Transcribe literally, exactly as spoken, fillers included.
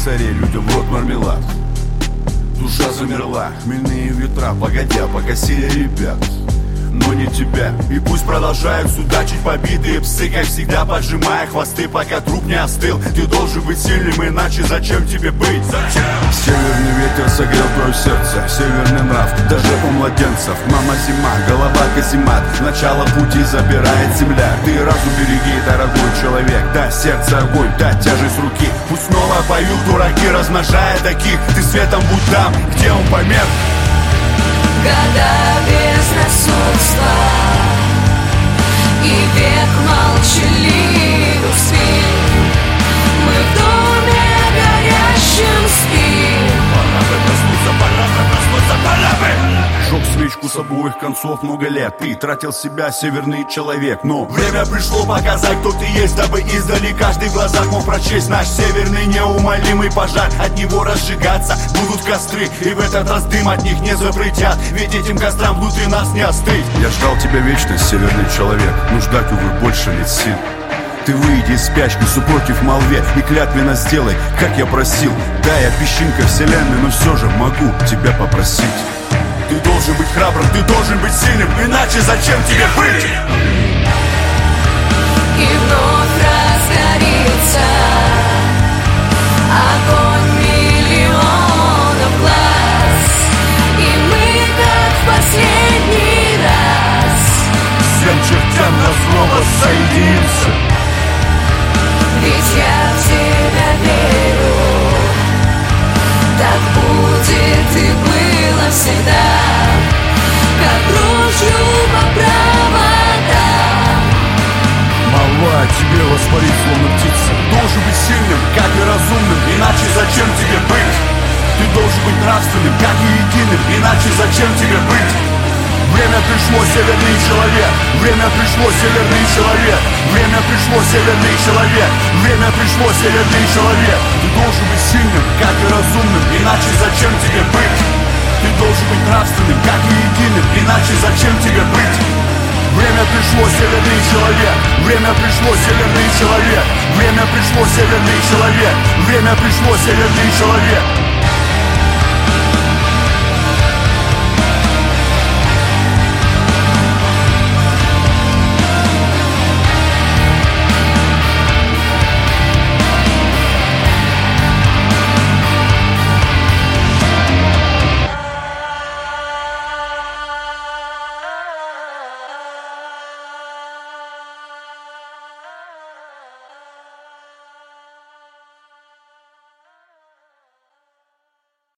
косарей, людям в рот мармелад. Душа замерла, хмельные ветра, погодя, покосили ребят, но не тебя. И пусть продолжают судачить побитые псы, как всегда поджимая хвосты, пока труп не остыл. Ты должен быть сильным, иначе зачем тебе быть? Зачем? Северный ветер согрел твое сердце, северный нрав, даже у младенцев. Мама зима, голова каземат, начало пути забирает земля. Ты разум береги, дорогой человек, да, сердце огонь, да, тяжесть руки. Пусть снова поют дураки, размножая таких. Ты светом будь там, где он померк. Года безрассудства и век молчаливых спин. Мы в доме горящем спим. Пора бы проснуться, пора бы проснуться, пора бы. Жег свечку с обоих концов много лет. Ты тратил себя, северный человек. Но время пришло показать, кто ты есть, дабы издали каждый в глазах мог прочесть наш северный неумолимый пожар. От него разжигаться будут костры, и в этот раз дым от них не запретят. Ведь этим кострам внутри нас не остыть. Я ждал тебя вечность, северный человек, но ждать, увы, больше нет сил. Ты выйди из спячки, супротив молве, и клятвенно сделай, как я просил. Да, я песчинка вселенной, но все же могу тебя попросить. Ты должен быть храбрым, ты должен быть сильным, иначе зачем тебе быть? И вновь разгорится огонь миллионов глаз, и мы, как в последний раз, всем чертям назло воссоединимся. Ведь я в тебя верю, так будет и было всегда, как дрожью по проводам. Молва о тебе воспарит, словно птица. Должен быть сильным, как и разумным, иначе зачем тебе быть? Ты должен быть нравственным, как и единым, иначе зачем тебе быть? Время пришло, северный человек. Время пришло, северный человек. Время пришло, северный человек. Время пришло, северный человек. Ты должен быть сильным, как и разумным, иначе зачем тебе быть? Ты должен быть нравственным, как и единым, иначе зачем тебе быть? Время пришло, северный человек. Время пришло, северный человек. Время пришло, северный человек. Время пришло, северный человек.